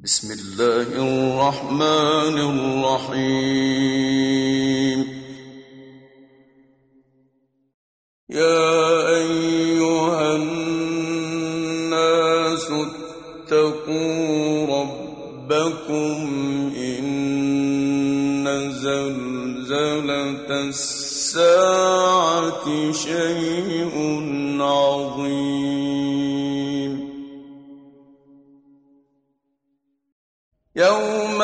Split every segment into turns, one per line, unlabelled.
بسم الله الرحمن الرحيم. يا أيها الناس اتقوا ربكم إن زلزلة الساعة شيء عظيم. يوم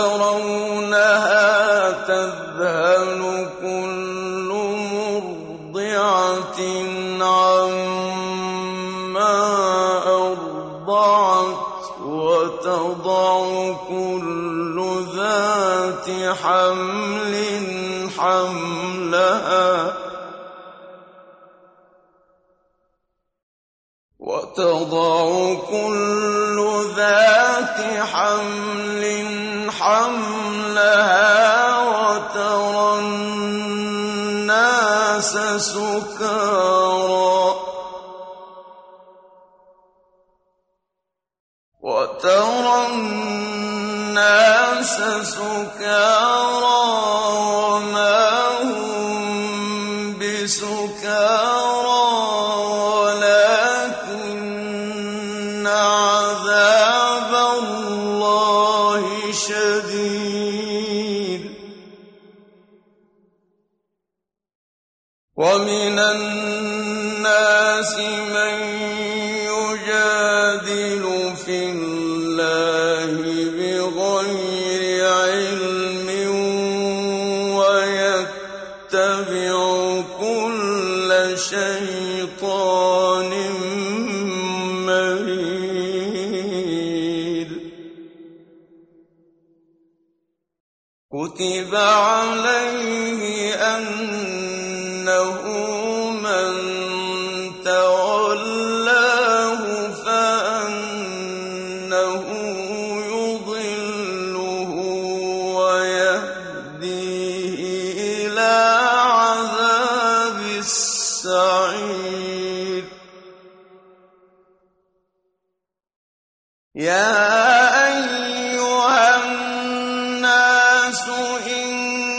ترونها تذهل كل مرضعة عما أرضعت وتضع كل ذات حمل حملها وترى الناس سكارى وما هم بسكارى ولكن عذاب الله شديد. ومن الناس من يجادل في الله بغير علم ويتبع كل شيطان مريد. كتب عليه أنه من تولاه فأنه يضله ويهديه إلى عذاب السعير. يا أيها الناس إن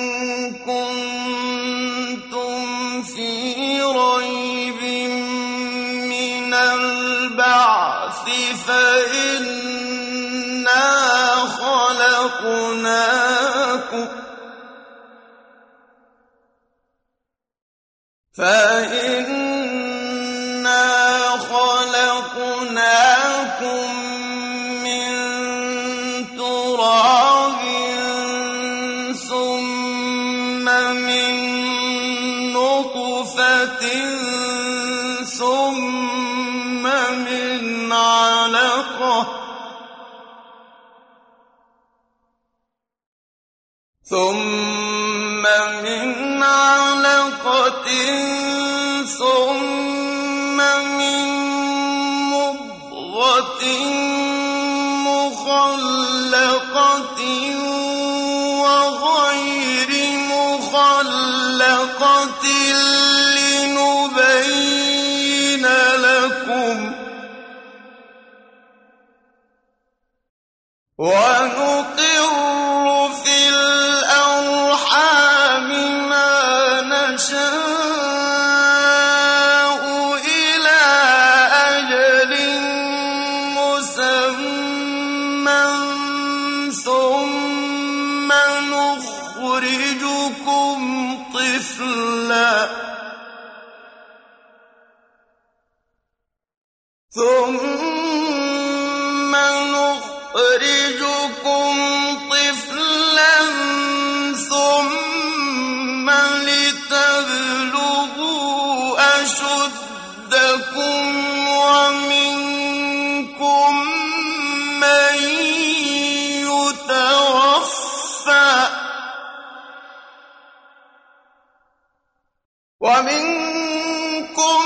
كنتم في ريب من البعث فإنا خلقناكم من تراب ثم من نطفة ثم من علقة ثم من مضغة مخلقة وغير مخلقة لنبين لكم ونقر في الأرحام ما نشاء إلى أجل مسمى ثم نخرجكم طفلا ثم لتبلغوا أشدكم ومنكم من يتوفى ومنكم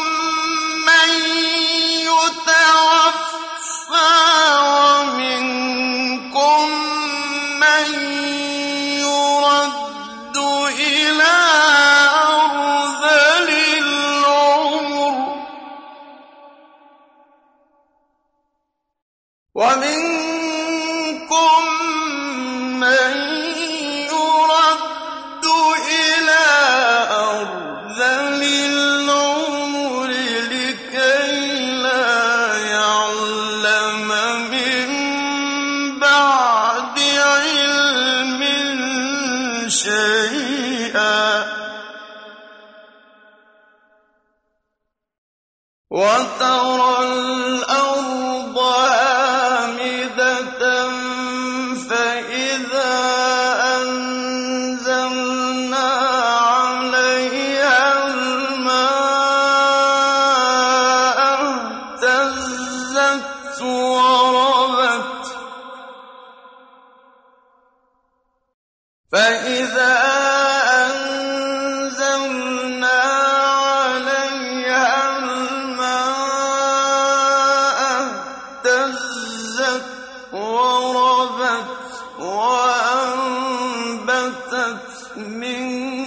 فإذا أنزلنا عليها الماء اهتزت وربت وأنبتت من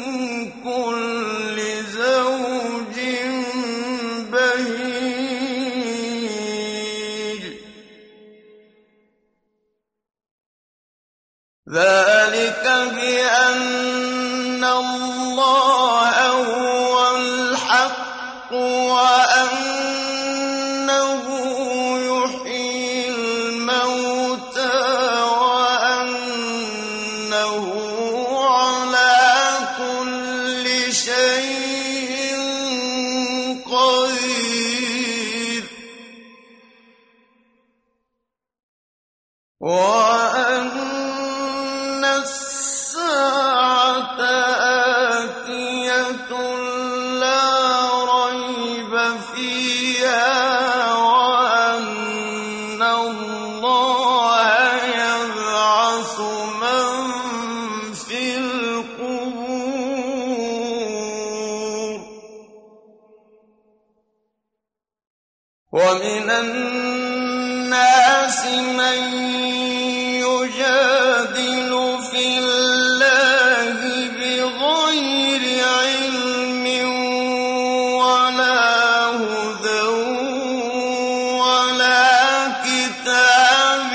كل زوج بهيج ذلك بأن الله هو الحق وأنه يحيي الموتى وأنه على كل شيء قدير وأن الساعة آتية لا ريب فيها وأن الله يبعث من في القبور ومن الناس من يجادل في الله بغير علم ولا هدى ولا كتاب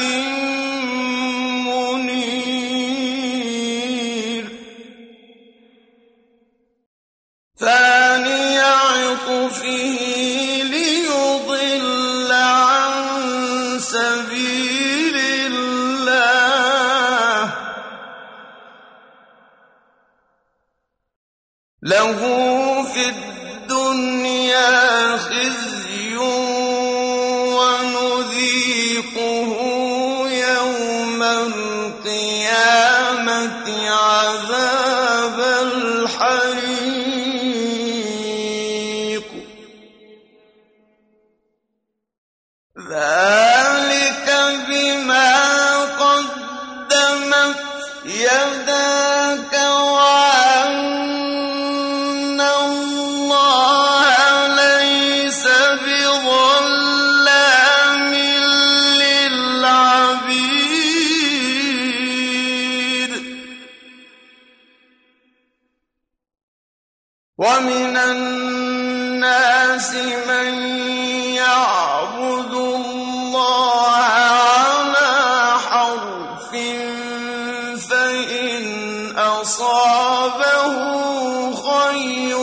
منير ثاني عطفه ليضل عن سبيل الله له في الدنيا خزي ونذيقه يوم القيامة عذاب الحريق ذلك بما قدمت يداك وأن الله ليس بظلام للعبيد ومن الناس من يعبد الله على حرف فإن أصابه خير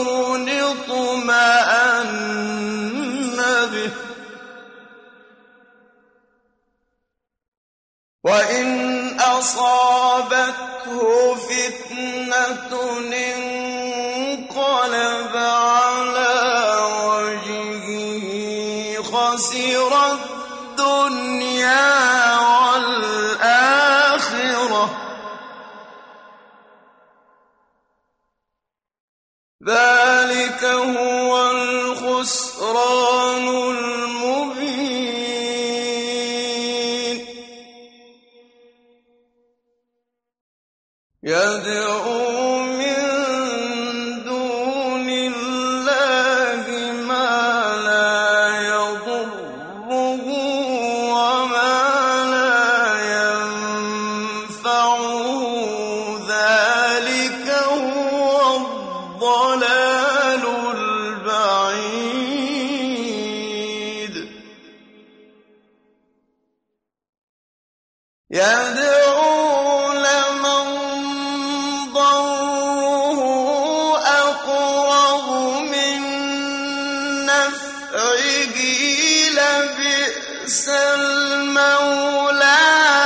اطمأن به وإن أصابته فتنة انقلب على وجهه خسر الدنيا والآخرة ذلك هو الخسران المبين يدعو من دون الله ما لا يضره وما لا ينفعه ذلك هو الضلال البعيد يدعو لمن ضره أقرب من نفعه لبئس المولى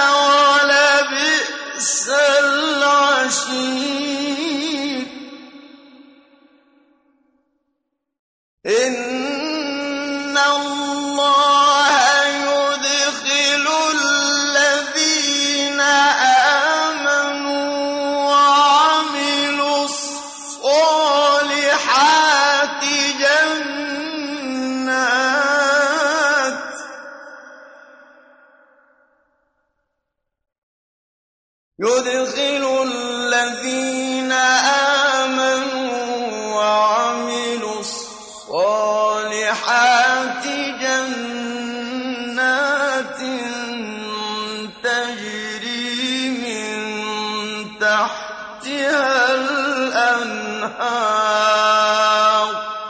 ولبئس العشير إن الله يدخل الذين آمنوا وعملوا الصالحات جنات يدخل الذين آمنوا وعملوا الصالحات جنات تجري من تحتها الأنهار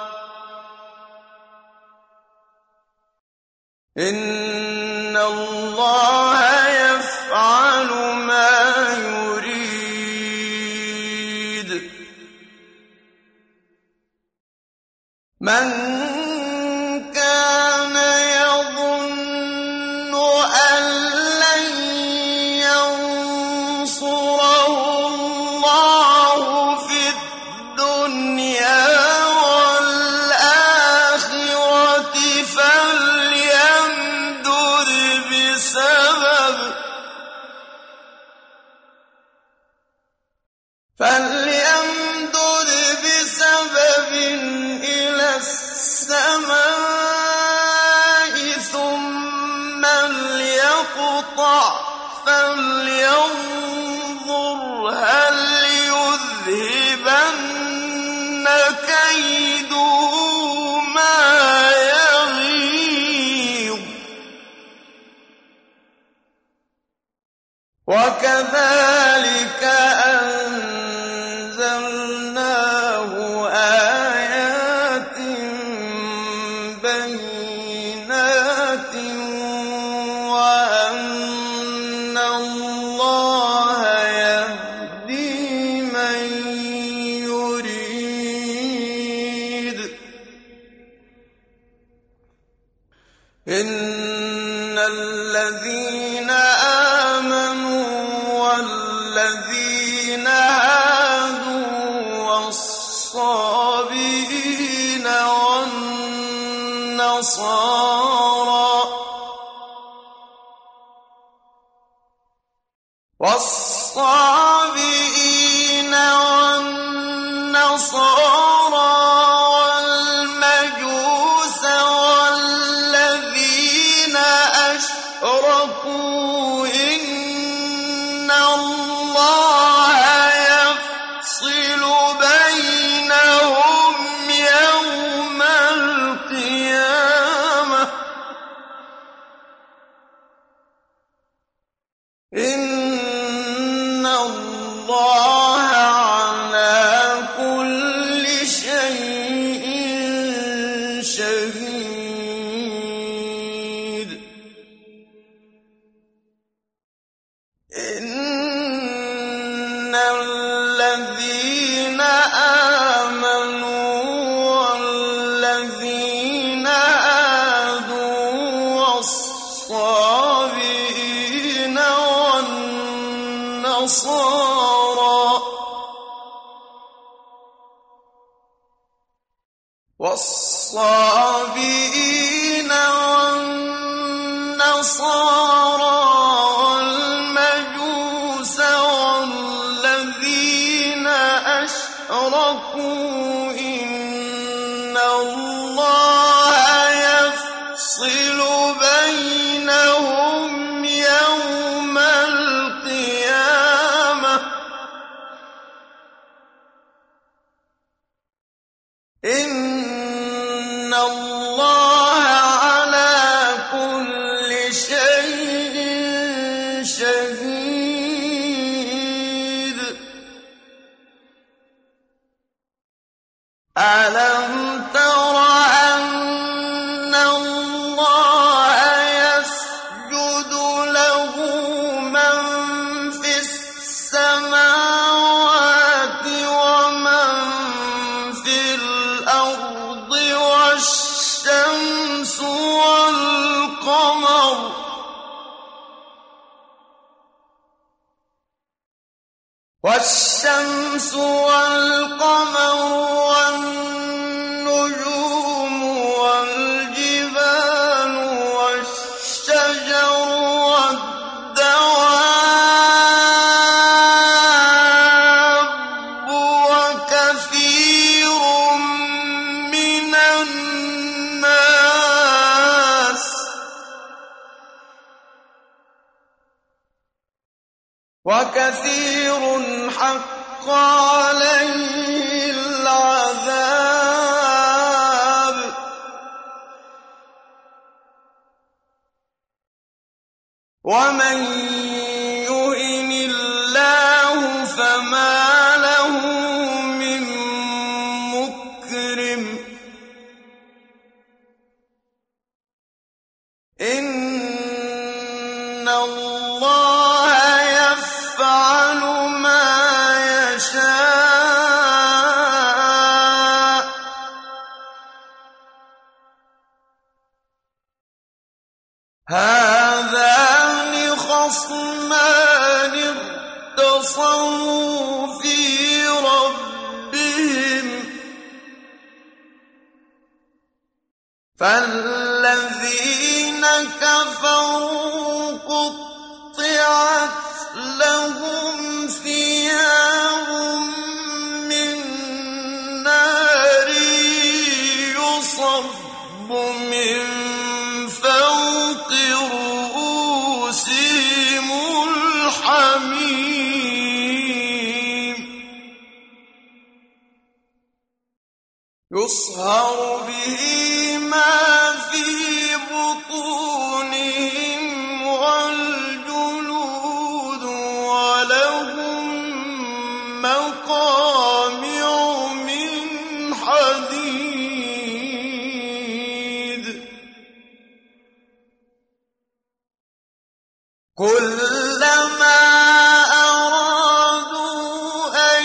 إن الله يفعل ما يريد من كان يظن أن لن ينصره الله في الدنيا والآخرة فليمدد بسبب إلى السماء ثم ليقطع فلينظر هل يذهبن كيده ما يغيظ وكذلك أنزلناه آيات بينات وأن الله يهدي من يريد إن الذين آمنوا والذين هادوا والصابئين والنصارى والمجوس والذين أشركوا إن الله يفصل بينهم يوم القيامة إن الله على كل شيء شهيد إن الذين آمنوا والذين هادوا والصابئين والنصارى والمجوس والذين أشركوا إن الله يفصل بينهم يوم القيامة إن الله على كل شيء شهيد ألم تر أن الله يسجد له من في السماوات ومن في الأرض والشمس والقمر والنجوم والجبال والشجر والدواب وكثير من الناس وكثير حق عليه العذاب ومن يهن الله فما له من مكرم إن الله يفعل ما يشاء هذان خصمان اختصموا في ربهم فالذين كفروا قطعت لهم ثياب من نار يصب من فوق رؤوسهم الحميم يصهر به ما في بطونهم والجلود ولهم مقامع من حديد كلما أرادوا أن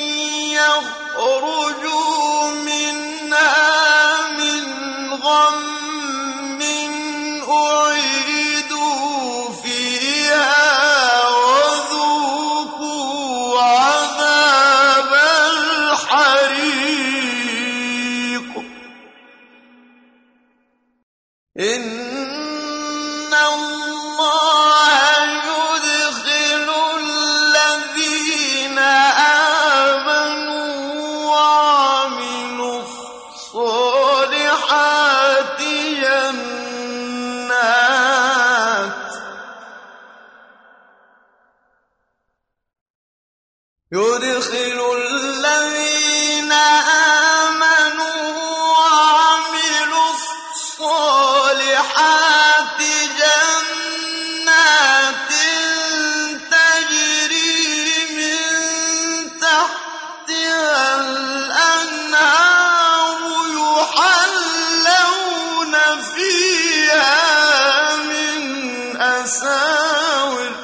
يخرجوا منها من غم أعيدوا فيها وذوقوا عذاب الحريق إن الله يدخل الذين آمنوا وعملوا الصالحات يدخل الذين آمنوا وعملوا الصالحات جنات تجري من تحتها الأنهار يحلون فيها من أساور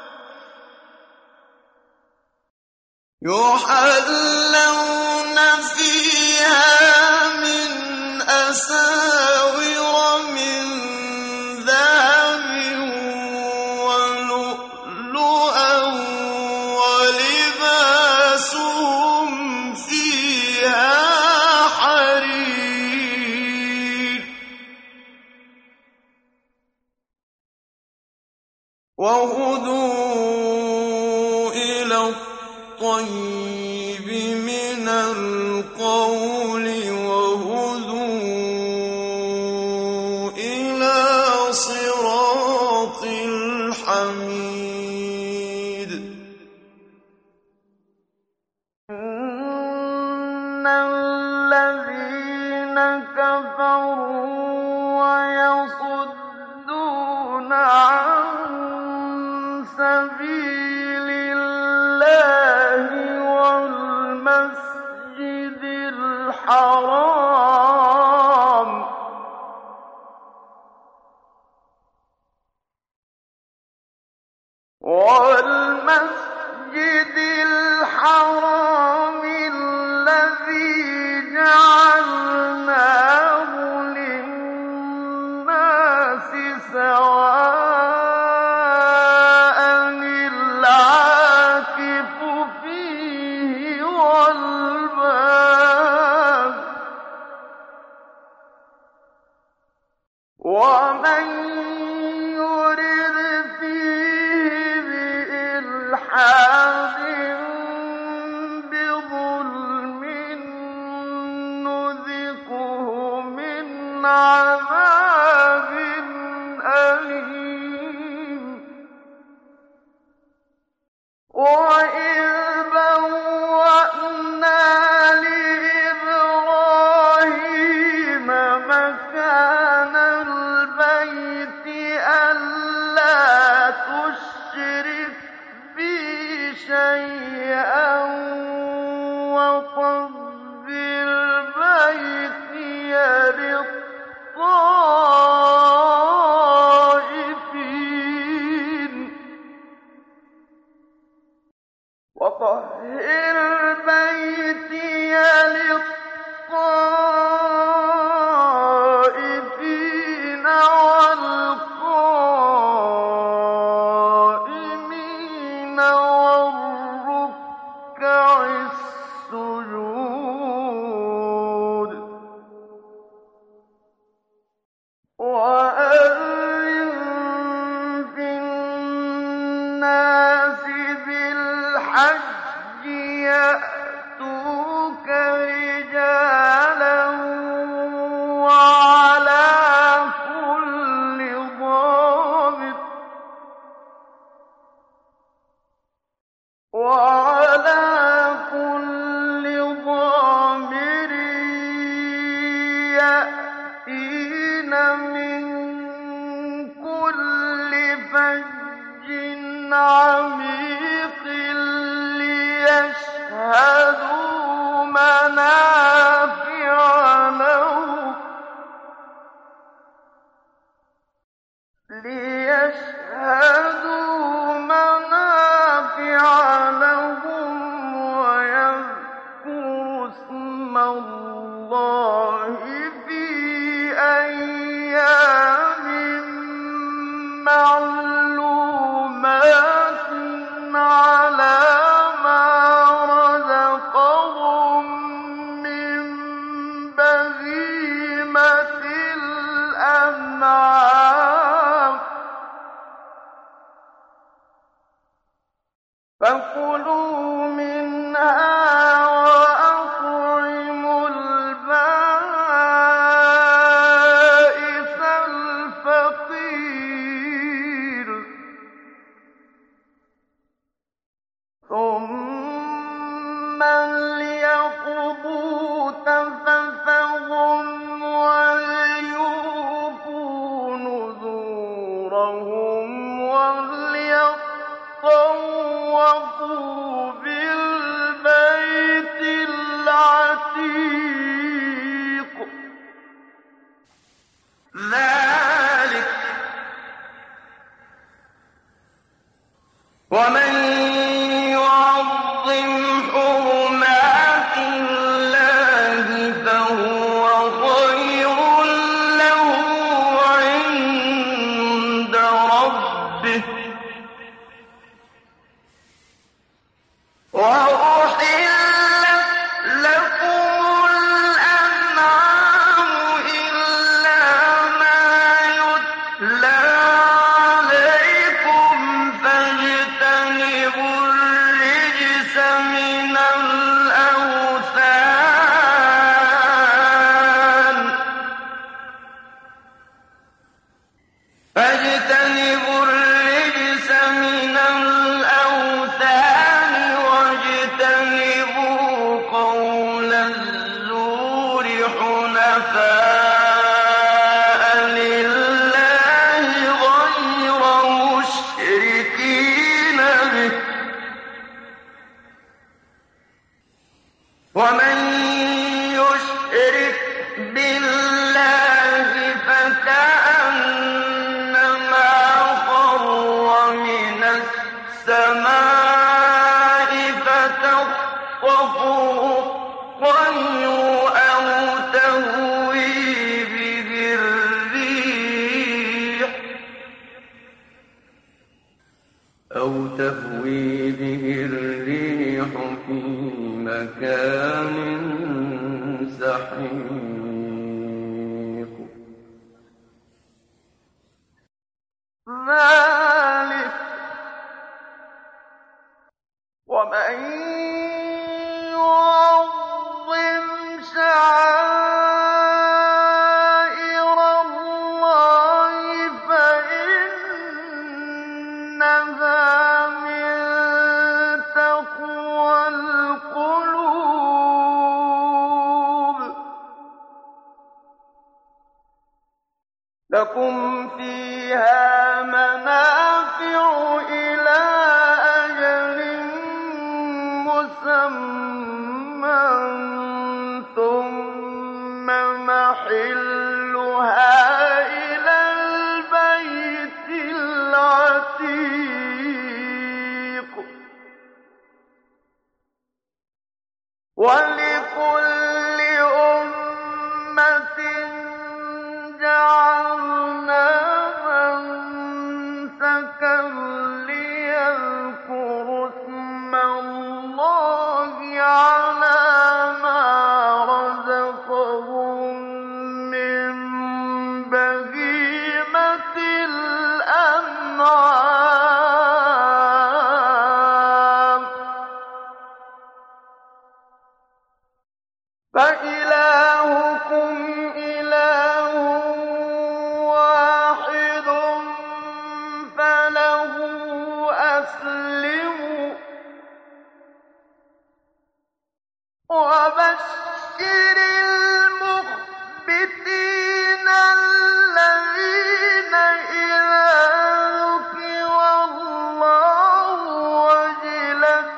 من ذهب ولؤلؤا ولباسهم فيها حرير وهدوا إلى الطيب من القول وهدوا إلى صراط الحميد إن الذين كفروا ويصدون عن سبيل الله والمسجد الحرام الذي جعلناه للناس سواء العاكف فيه والباد ومن يرد فيه بإلحاد وَإِذْ بَوَّأْنَا لِإِبْرَاهِيمَ مَكَانَ الْبَيْتِ أَلَّا تُشْرِكْ بِي شَيْئًا وَطَهِّرْ بَيْتِيَ لِلطَّائِفِينَ وَالْقَائِمِينَ وَالرُّكَّعِ السُّجُودِ وَأَذِّن فِي النَّاسِ بِالْحَجِّ يَأْتُوكَ رِجَالًا وَعَلَىٰ كُلِّ ضَامِرٍ يَأْتِينَ مِن كُلِّ فَجٍّ عَمِيقٍ لِّيَشْهَدُوا مَنَافِعَ لَهُمْ وَيَذْكُرُوا اسْمَ اللَّهِ فِي أَيَّامٍ مَّعْلُومَاتٍ عَلَىٰ مَا رَزَقَهُم مِّن بَهِيمَةِ الْأَنْعَامِ ۖ فَكُلُوا مِنْهَا وَأَطْعِمُوا الْبَائِسَ الْفَقِيرَ ثُمَّ لْيَقْضُوا تَفَثَهُمْ وَلْيُوفُوا نُذُورَهُمْ وَلْيَطَّوَّفُوا بِالْبَيْتِ الْعَتِيقِ ذَٰلِكَ وَمَن يُعَظِّمْ حُرُمَاتِ اللَّهِ فَهُوَ خَيْرٌ لَّهُ عِندَ رَبِّهِ ۗ وَأُحِلَّتْ لَكُمُ الْأَنْعَامُ إِلَّا مَا يُتْلَىٰ عَلَيْكُمْ فَاجْتَنِبُوا الرِّجْسَ مِنَ الْأَوْثَانِ وَاجْتَنِبُوا قَوْلَ الزُّورِ حُنَفَاءَ لِلَّهِ غَيْرَ مُشْرِكِينَ بِهِ ۚ وَمَن يُشْرِكْ بِاللَّهِ فَكَأَنَّمَا خَرَّ مِنَ السَّمَاءِ فَتَخْطَفُهُ الطَّيْرُ أَوْ تَهْوِي بِهِ الرِّيحُ فِي مَكَانٍ سَحِيقٍ ذَٰلِكَ وَمَن يُعَظِّمْ شَعَائِرَ اللَّهِ فَإِنَّهَا مِن فيها منافع إلى أجل مسمى ثم محلها إلى البيت العتيق ولكل أمة جعلنا منسكا ليذكروا اسم الله على ما رزقهم من بهيمة الأنعام فإلهكم إله واحد فله أسلموا وبشر المخبتين الذين إذا ذكر الله وجلت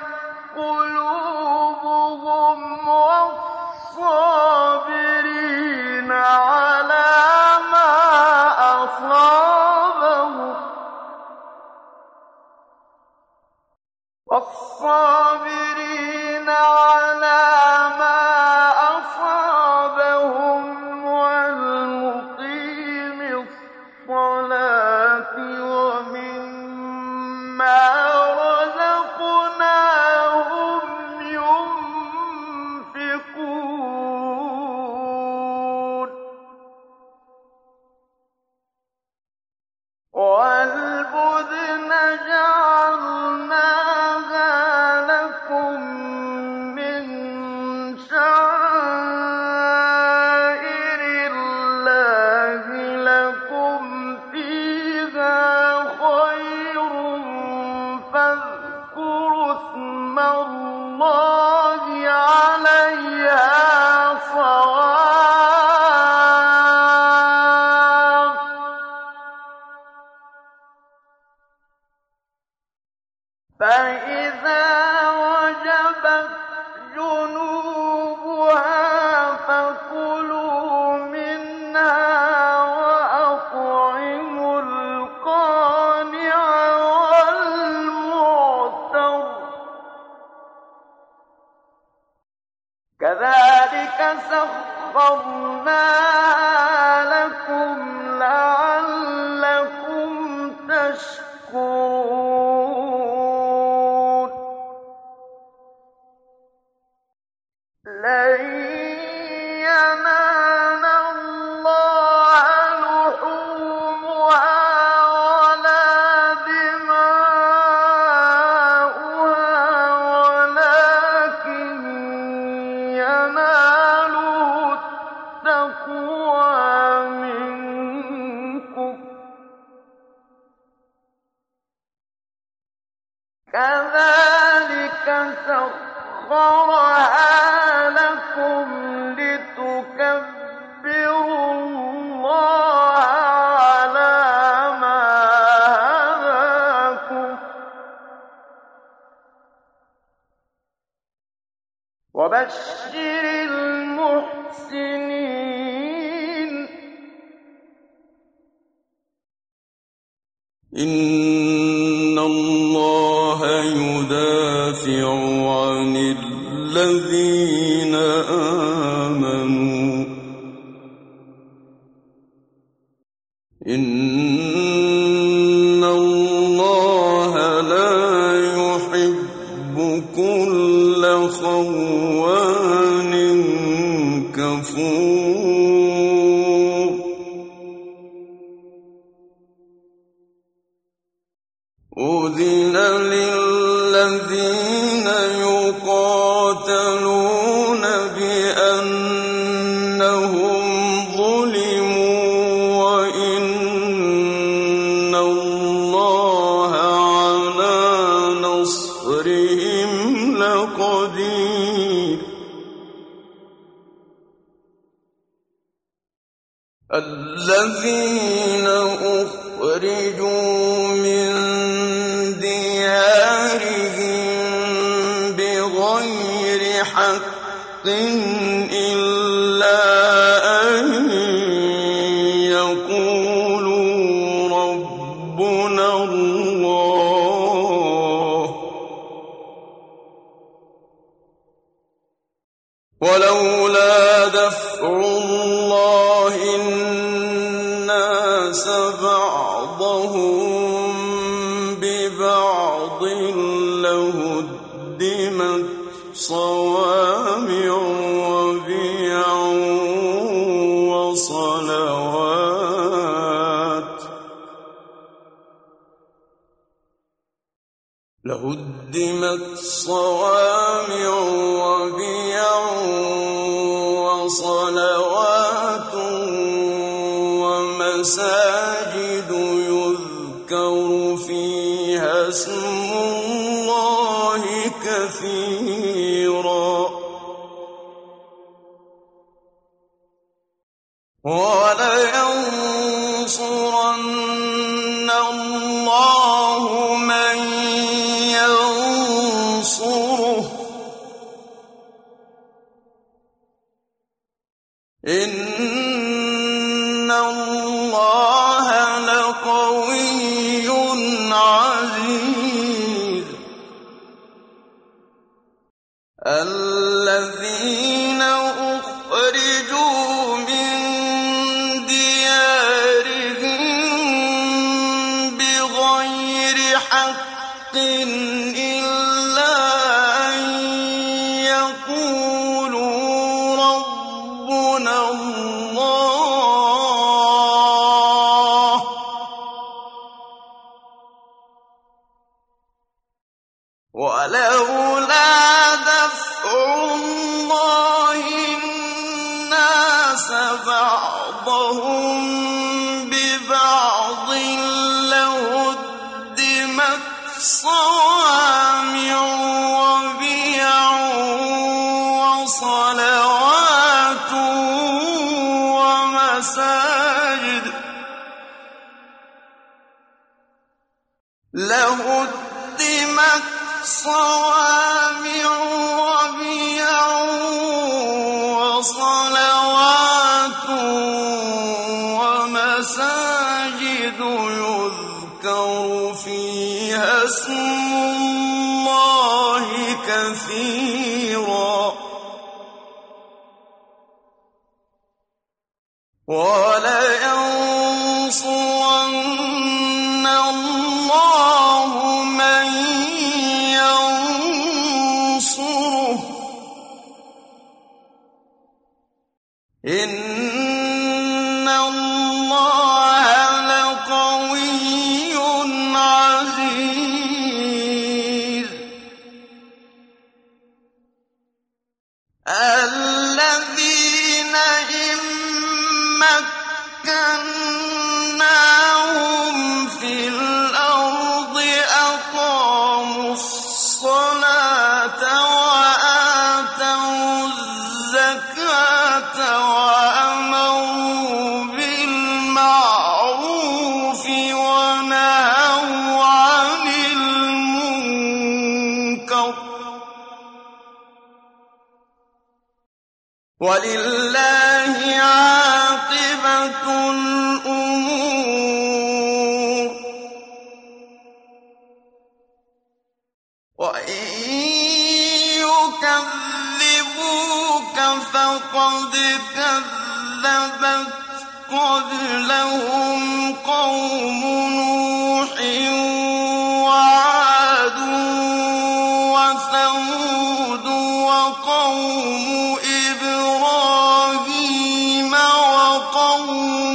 قلوبهم والصابرين على ما أصابهم والمقيم الصلاة ومما رزقناهم ينفقون والبدن جعلناها لكم من شعائر الله لكم فيها خير فاذكروا اسم الله عليها صواف فإذا وجبت جنوبها فكلوا منها وأطعموا القانع والمعتر كذلك سخرناها لكم لعلكم تشكرون لن ينال الله لحومها ولا دماؤها ولكن يناله التقوى منكم كذلك سخرها لكم لتكبروا الله على ما هداكم وبشر المحسنين
إن الله يدافع عن الذين آمنوا إن الله لا يحب كل خوان كفور أذن للذين يقاتلون بأنهم ظلموا وإن الله على نصرهم لقدير الذين أُخْرِجُوا مِن دِيَارِهِم بِغَيْرِ حَقٍّ إِلَّا أَن يَقُولُوا رَبُّنَا اللَّهُ ۗ وَلَوْلَا دَفْعُ اللَّهِ النَّاسَ بَعْضَهُم بِبَعْضٍ لَّهُدِّمَتْ صَوَامِعُ وَبِيَعٌ وَصَلَوَاتٌ وَمَسَاجِدُ يُذْكَرُ فِيهَا اسْمُ اللَّهِ كَثِيرًا ۗ وَلَيَنصُرَنَّ اللَّهُ مَن يَنصُرُهُ ۗ إِنَّ اللَّهَ لَقَوِيٌّ عَزِيزٌ. الَّذِينَ أُخْرِجُوا مِن دِيَارِهِم بِغَيْرِ حَقٍّ إِلَّا أَن يَقُولُوا رَبُّنَا اللَّهُ ۗ وَلَوْلَا دَفْعُ اللَّهِ النَّاسَ بَعْضَهُم بِبَعْضٍ لَّهُدِّمَتْ صَوَامِعُ وَبِيَعٌ وَصَلَوَاتٌ وَمَسَاجِدُ يُذْكَرُ فِيهَا اسْمُ اللَّهِ كَثِيرًا ۗ وَلَيَنصُرَنَّ اللَّهُ مَن يَنصُرُهُ ۗ إِنَّ اللَّهَ لَقَوِيٌّ عَزِيزٌ. الَّذِينَ إِن مَّكَّنَّاهُمْ فِي الْأَرْضِ أَقَامُوا الصَّلَاةَ وَآتَوُا الزَّكَاةَ وَأَمَرُوا بِالْمَعْرُوفِ وَنَهَوْا عَنِ الْمُنكَرِ ۗ وَلِلَّهِ عَاقِبَةُ الْأُمُورِ. وَإِن يُكَذِّبُوكَ فَقَدْ كَذَّبَتْ قَبْلَهُمْ قَوْمُ نُوحٍ وَعَادٌ وَثَمُودُ وَقَوْمُ إِبْرَاهِيمَ وَقَوْمُ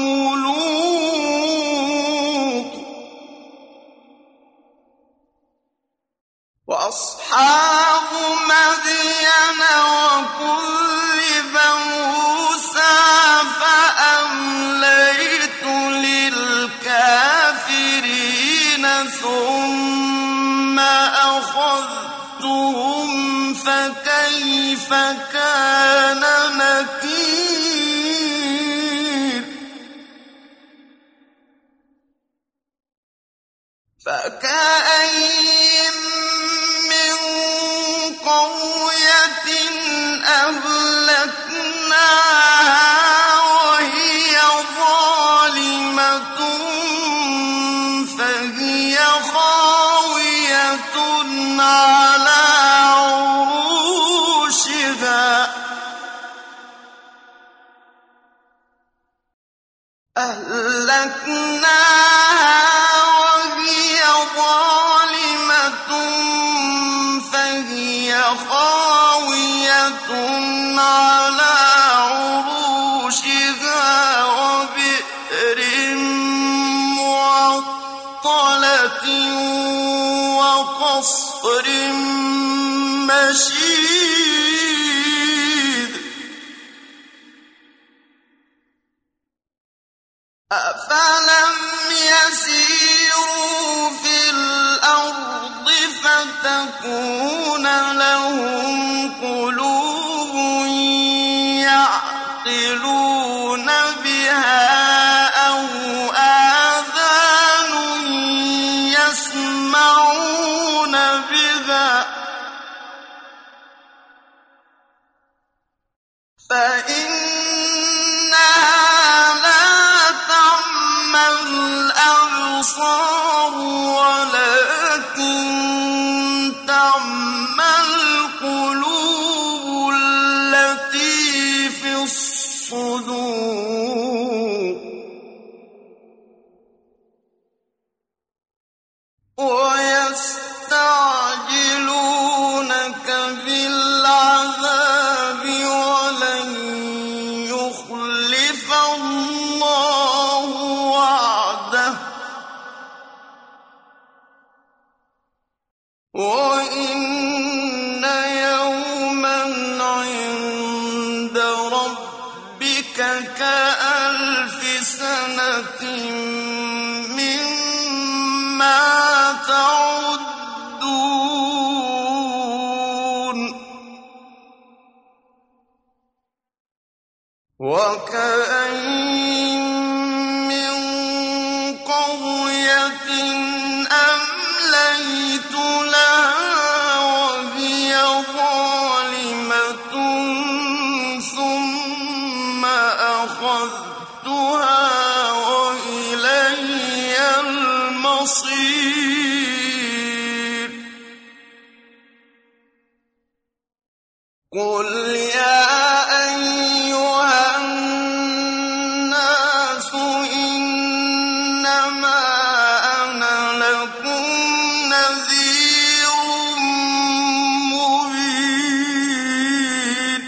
لُوطٍ وَأَصْحَابُ مَدْيَنَ، وَكُذِّبَ مُوسَىٰ فَأَمْلَيْتُ لِلْكَافِرِينَ ثُمَّ أَخَذْتُهُمْ فَكَيْفَ كَانَ نَكِيرِ. فكأين من قرية أهلكناها وهي ظالمة فهي خاوية على عروشها على عروشها وبئر معطلة وقصر مشيد أفلم يسيروا في الأرض فتكون لهم قلوب يعقلون بها أو آذان يسمعون بها فإنها لا تعمى الأبصار ولكن تعمى القلوب التي في الصدور ويستعجلونك بالعذاب ولن يخلف الله وعده وإن يوما عند ربك كألف سنة مما تعدون وكأين من قرية أمليت لها وهي ظالمة ثم أخذتها وإلي المصير قل يا أيها الناس إنما أنا لكم نذير مبين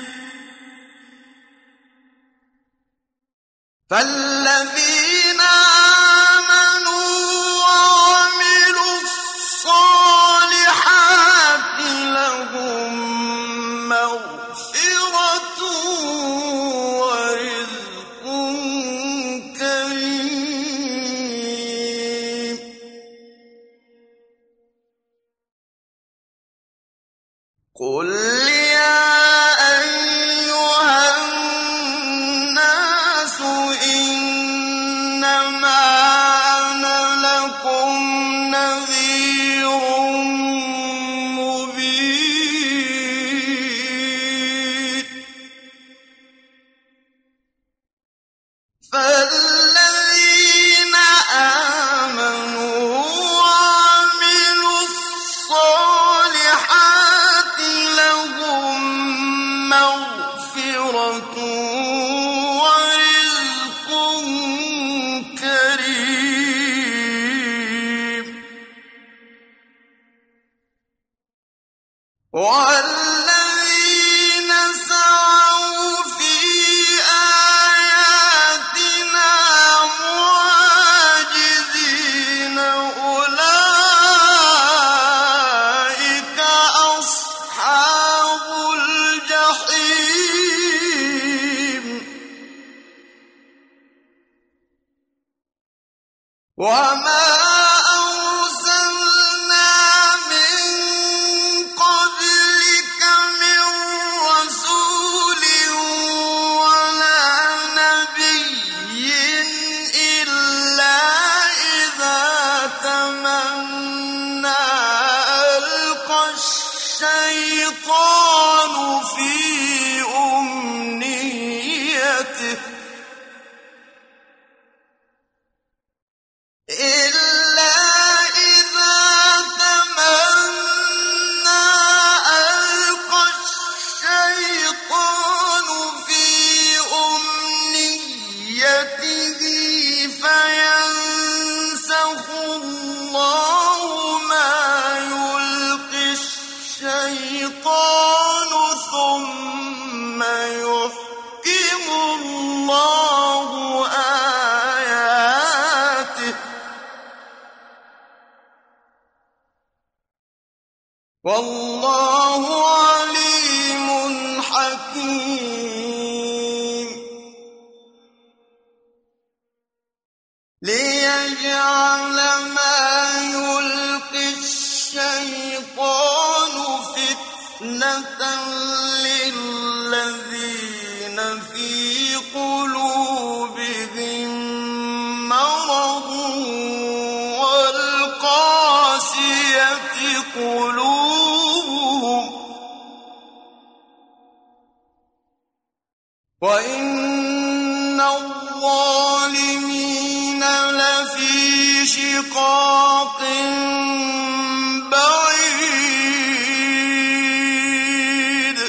فالذين آمنوا وعملوا الصالحات لهم مغفرة ورزق كريم قل يا أيها الناس إنما أنا لكم نذير مبين فالذين آمنوا وعملوا الصالحات لهم مغفرة ورزق كريم والذين سعوا في آياتنا معاجزين أولئك أصحاب الجحيم وما أرسلنا من قبلك من رسول ولا نبي إلا إذا تمنى الشيطان في أمنيته إلا إذا تمنى ألقى الشيطان في أمنيته فينسخ الله ما يلقي الشيطان ثم يحكم الله آياته والله عليم حكيم ليجعل ما يلقي الشيطان فتنة للذين في قلوبهم مرض والقاسية قلوبهم وإن الظالمين لفي شقاق بعيد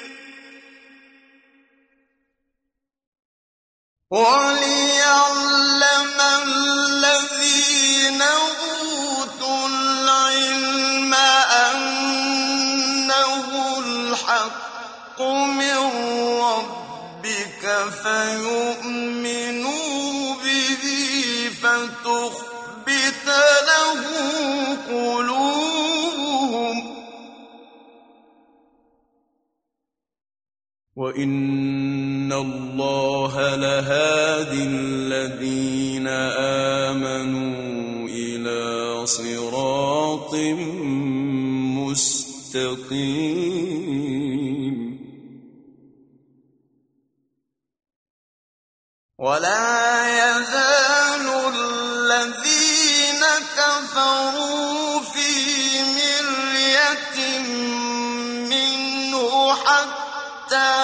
وليعلم الذين أوتوا العلم أنه الحق من ربك فيؤمنوا به فتخبت له قلوبهم وإن الله لهادي الذين آمنوا إلى صراط مستقيم ولا يزال الذين كفروا في مرية منه حتى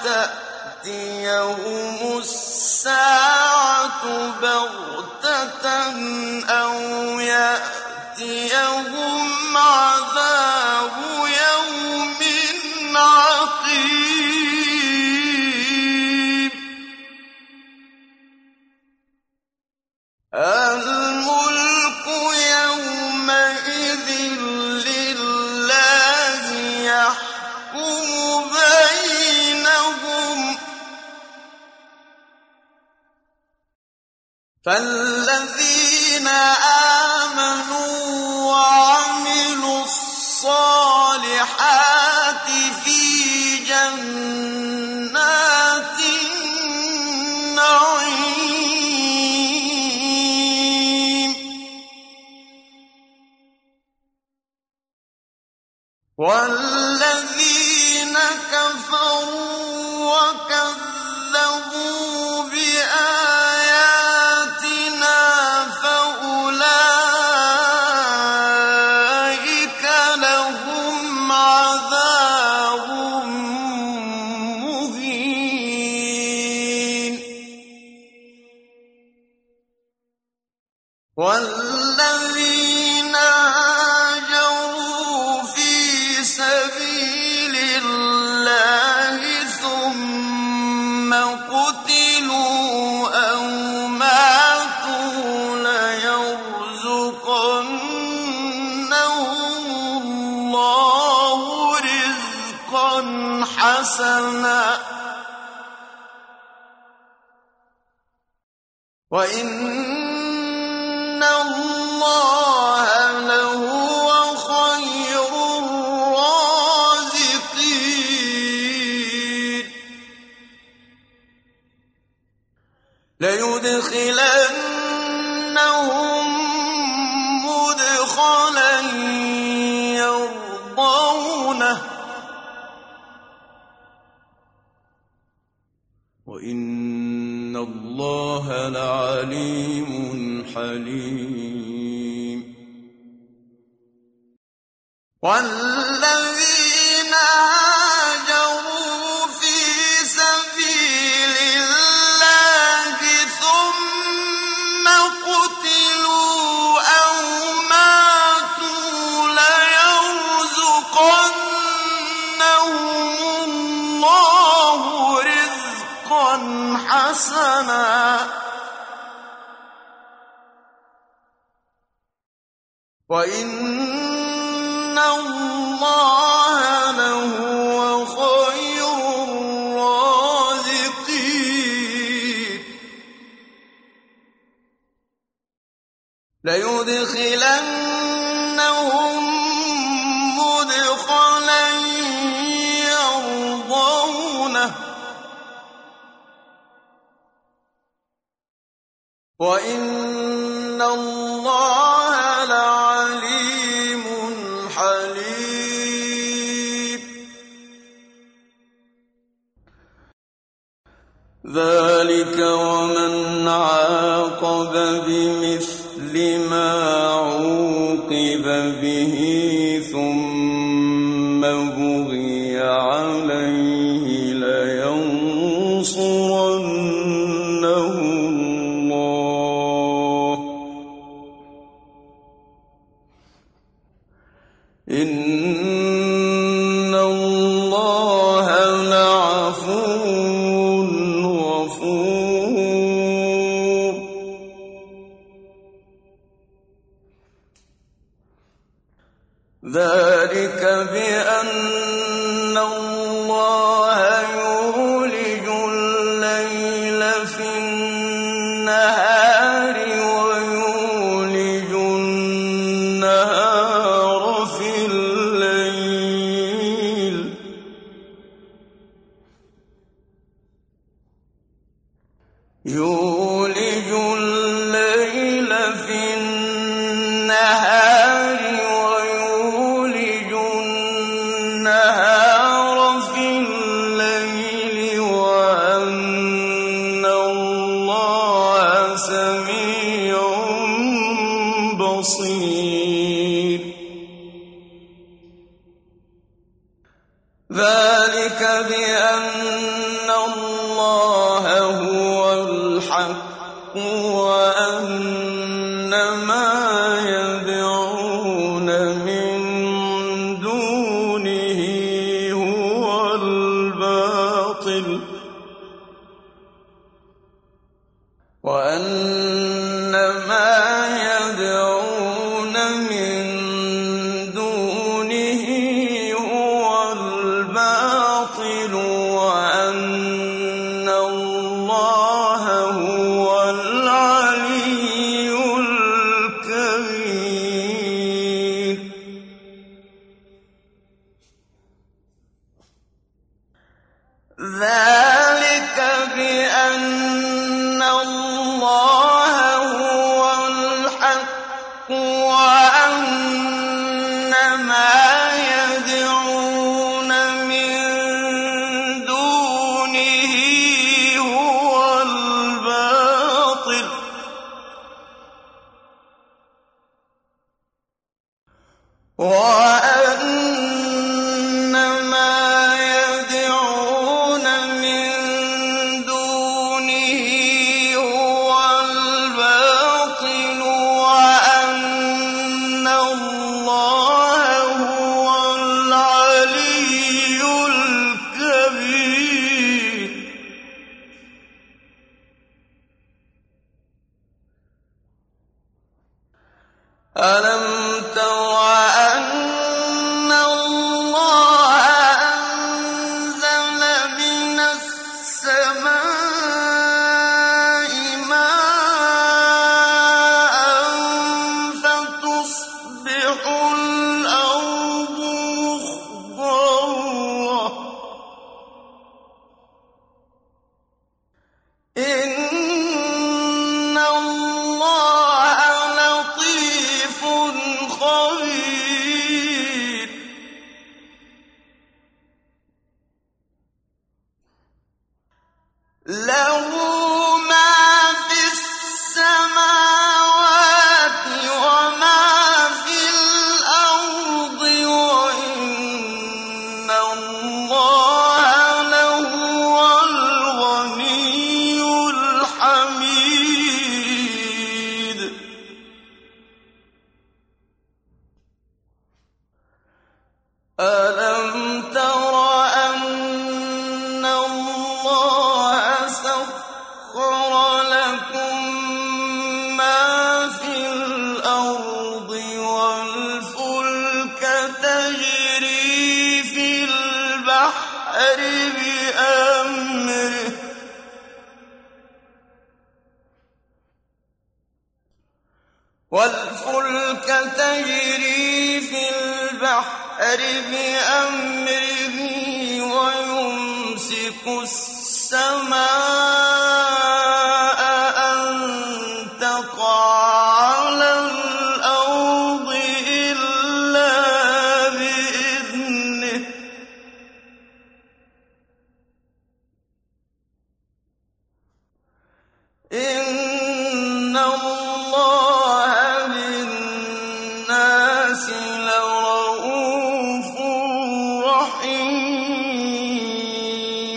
تأتيهم الساعة بغتة أو يأتيهم عذاب يوم عقيم الملك يومئذ لله يحكم بينهم فالذين آمنوا وعملوا الصالحات في جنات النعيم والذين كفروا وكذبوا بآياتنا فأولئك لهم عذاب مهين والذين هاجروا في سبيل الله ثم قتلوا أو ماتوا ليرزقنهم الله رزقا حسنا وإن الله لهو خير الرازقين ليدخلنهم مدخلا يرضونه وإن الله لعليم حليم والذين وَإِنَّ اللَّهَ لَهُوَ خَيْرُ الرَّازِقِينَ لَيُدْخِلَنَّهُم مُّدْخَلًا يَرْضَوْنَهُ وَإِنَّ اللَّهَ لَعَلِيمٌ حَلِيمٌ ذَلِكَ وَمَنْ عَاقَبَ بِمِثْلِ مَا عُوقِبَ بِهِ ثُمَّ بُغِيَ عَلَيْهِ لَيَنصُرَنَّهُ اللَّهُ إِنَّ اللَّهَ لَعَفُوٌّ غَفُورٌ ذَلِكَ بِأَنَّ اللَّهَ يُولِجُ اللَّيْلَ فِي النَّهَارِ وَيُولِجُ النَّهَارَ فِي اللَّيْلِ يُولِجُ اللَّيْلَ فِي النَّهَارِ وَيُولِجُ النَّهَارَ فِي اللَّيْلِ وَأَنَّ اللَّهَ سَمِيعٌ بَصِيرٌ ذَلِكَ بِأَنَّ اللَّهَ هُوَ الْحَقُّ وَأَنَّ مَا يَدْعُونَ مِن دُونِهِ هُوَ الْبَاطِلُ وَأَنَّ مَا يَدْعُونَ مِن دُونِهِ هُوَ الْبَاطِلُ وَأَنَّ اللَّهَ هُوَ الْعَلِيُّ الْكَبِيرُ ذَلِكَ بِأَنَّ اللَّهَ هُوَ الْحَقُّ وَأَنَّ مَا يَدْعُونَ مِن دُونِهِ هُوَ الْبَاطِلُ وَأَنَّ مَا يَدْعُونَ مِن دُونِهِ هُوَ الْبَاطِلُ وَأَنَّ اللَّهَ هُوَ الْعَلِيُّ الْكَبِيرُ أَلَمْ تَرَ أَنَّ اللَّهَ أَنزَلَ مِنَ السَّمَاءِ مَاءً فَتُصْبِحُ الْأَرْضُ مُخْضَرَّةً إِنَّ اللَّهَ لَطِيفٌ خَبِيرٌ لَّهُ مَا فِي السَّمَاوَاتِ وَمَا فِي الْأَرْضِ وَإِنَّ اللَّهَ لَهُوَ الْغَنِيُّ الْحَمِيدُ أَلَمْ تَرَ أَنَّ اللَّهَ سَخَّرَ لَكُم مَّا فِي الْأَرْضِ بأمره والفلك تجري في البحر بأمره ويمسك السماء أن تقع على الأرض إلا بإذنه إن الله بالناس لرءوف رحيم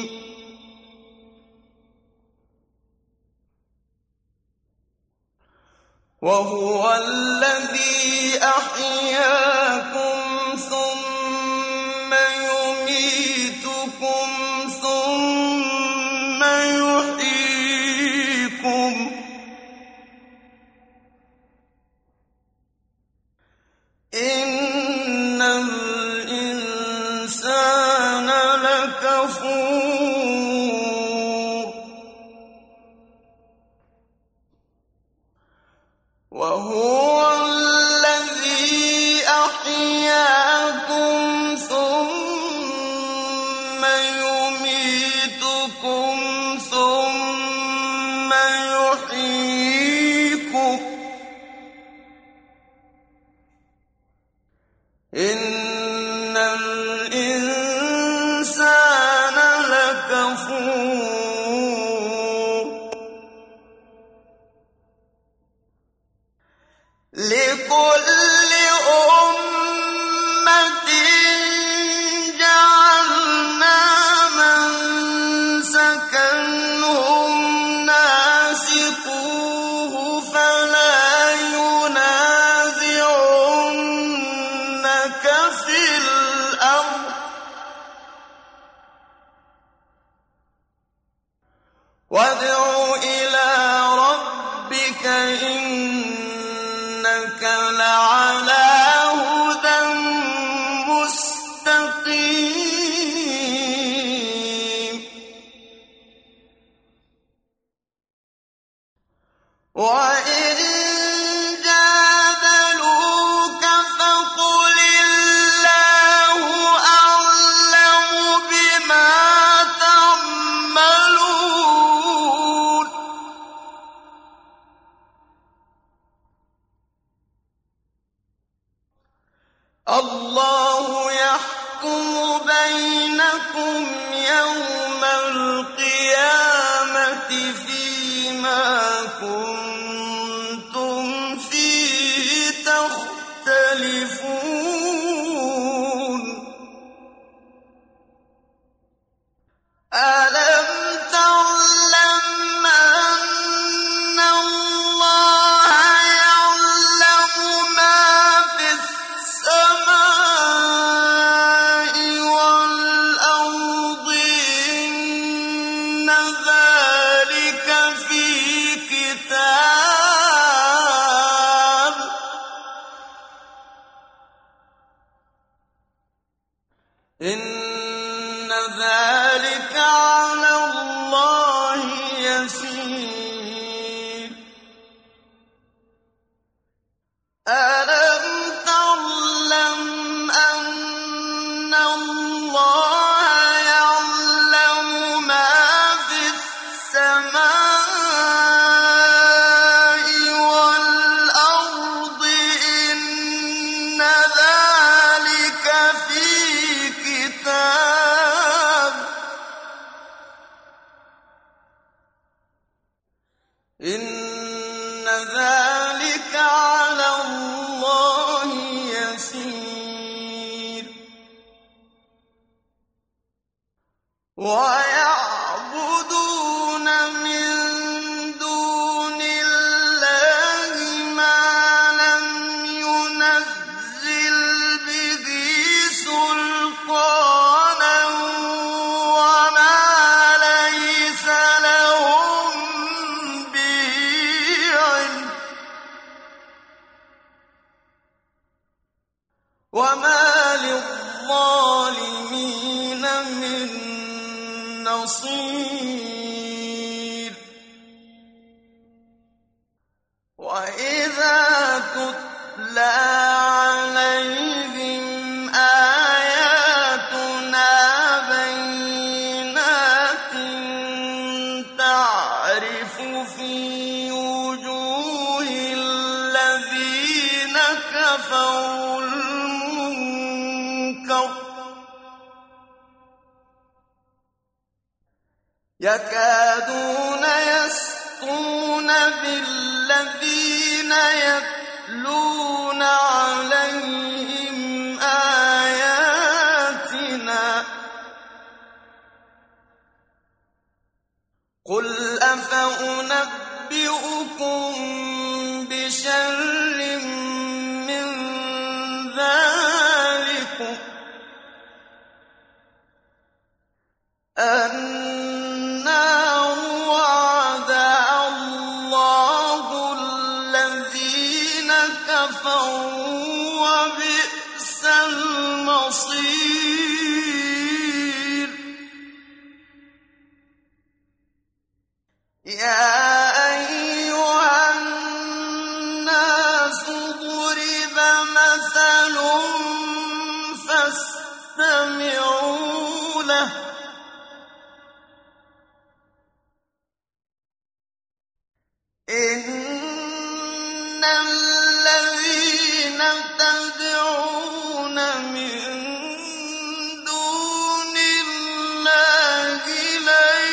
وهو الذي أحياكم ثم يميتكم ثم يحييكم إن الإنسان لكفور وهو الذي أحياكم ثم يميتكم ثم يحييكم إن الإنسان لكفور لكل أمة جعلنا منسكا هم ناسكوه فلا ينازعنك في الأمر وادع إلى ربك إنك لعلى هدى مستقيم وإن جادلوك فقل الله أعلم بما تعملون الله يحكم بينكم يوم القيامة فيما كنتم فيه تختلفون ألم تعلم أن الله يعلم ما في السماء والأرض إن ذلك في كتاب إن ذلك على الله يسير ألم تعلم أن الله يعلم ما في السماء والأرض إن ذلك في كتاب إن ذلك على الله يسير ويعبدون من دون الله ما لم ينزل به سلطانا وما ليس لهم به علم وما للظالمين من نصير وإذا تتلى عليهم آياتنا بينات تعرف في وجوه الذين كفروا المنكر يكادون يسطون بالذين يتلون عليهم آياتنا قل أفأنبئكم بشر من ذلكم النار وعدها الله الذين كفروا وبئس المصير يا أيها الناس ضرب مثل فاستمعوا له إن الذين تدعون من دون الله لن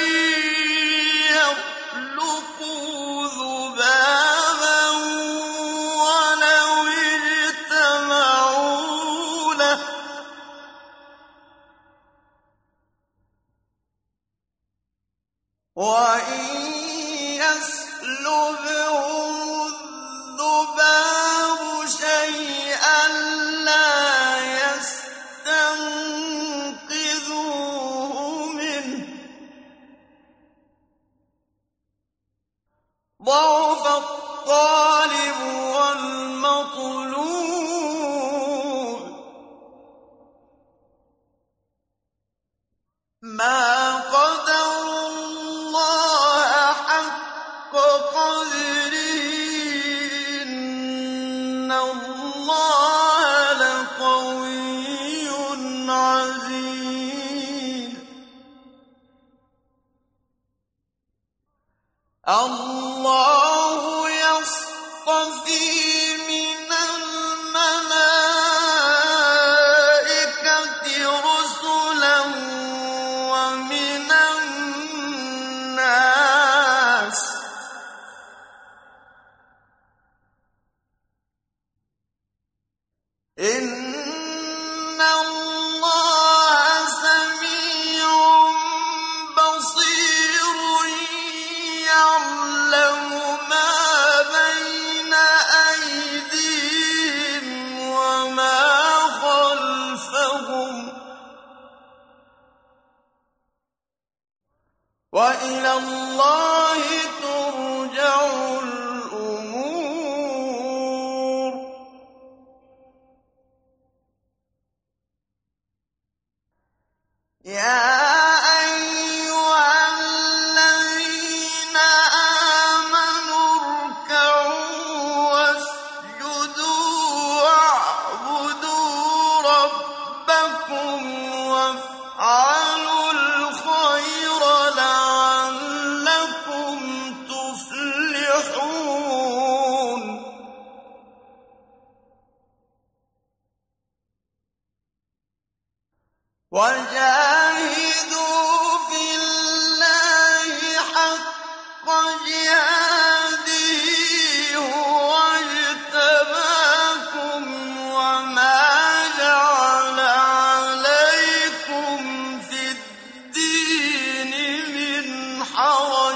يخلقوا ذبابا ولو اجتمعوا له وإن يسلبهم الذباب شيئا لا يستنقذوه منه ضعف الطالب والمطلوب ما قدروا الله حق قدره إن الله لقوي عزيز الله يصطفي من الملائكة رسلا ومن الناس إن الله سميع بصير يعلم ما بين أيديهم وما خلفهم وإلى الله ترجع الأمور يا أيها الذين آمنوا اركعوا واسجدوا واعبدوا ربكم وافعلوا الخير لعلكم تفلحون وجاهدوا في الله حق جهاده هو اجتباكم وما جعل عليكم في الدين من حرج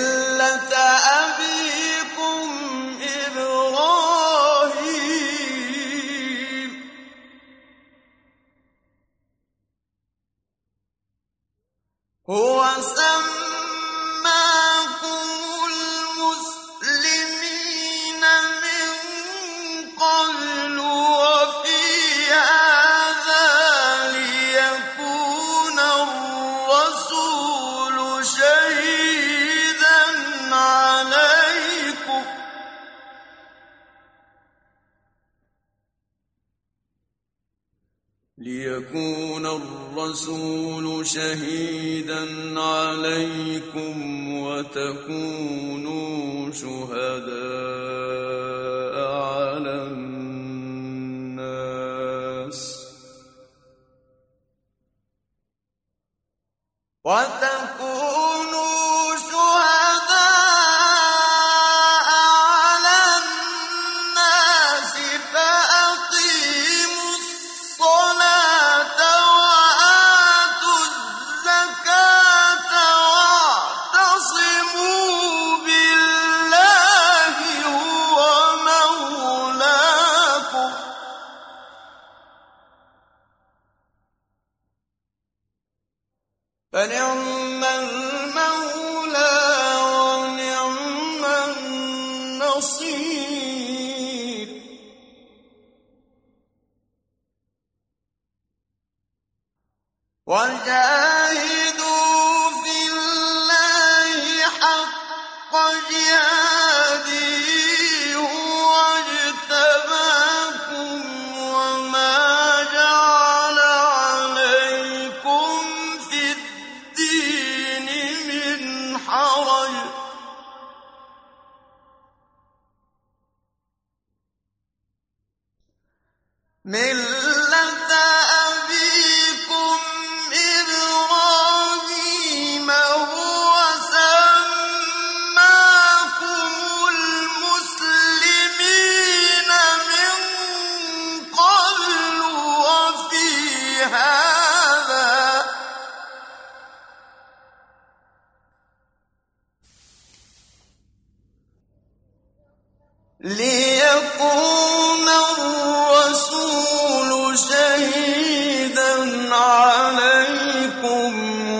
ملة أبيكم إبراهيم ليكون الرسول شهيدا عليكم وتكونوا شهداء على الناس فأقيموا الصلاة وآتوا الزكاة واعتصموا بالله هو مولاكم فنعم المولى ونعم النصير وجاهدوا في الله حق جهاده هو اجتباكم وما جعل عليكم في الدين من حرج ملة أبيكم إبراهيم هو سماكم المسلمين من قبل وفي هذا ليكون الرسول شهيدا عليكم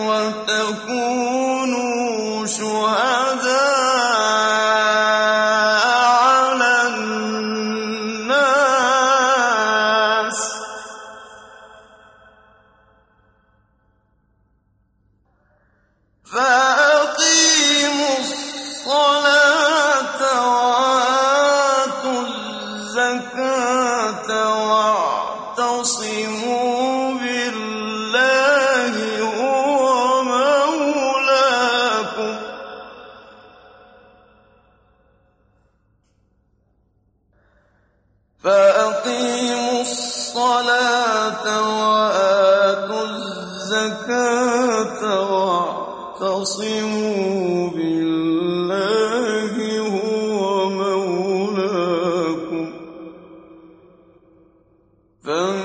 وتكونوا شهداء على الناس فأقيموا الصلاة وآتوا الزكاة واعتصموا بالله هو مولاكم فأقيموا الصلاة وآتوا الزكاة واعتصموا بالله هو مولاكم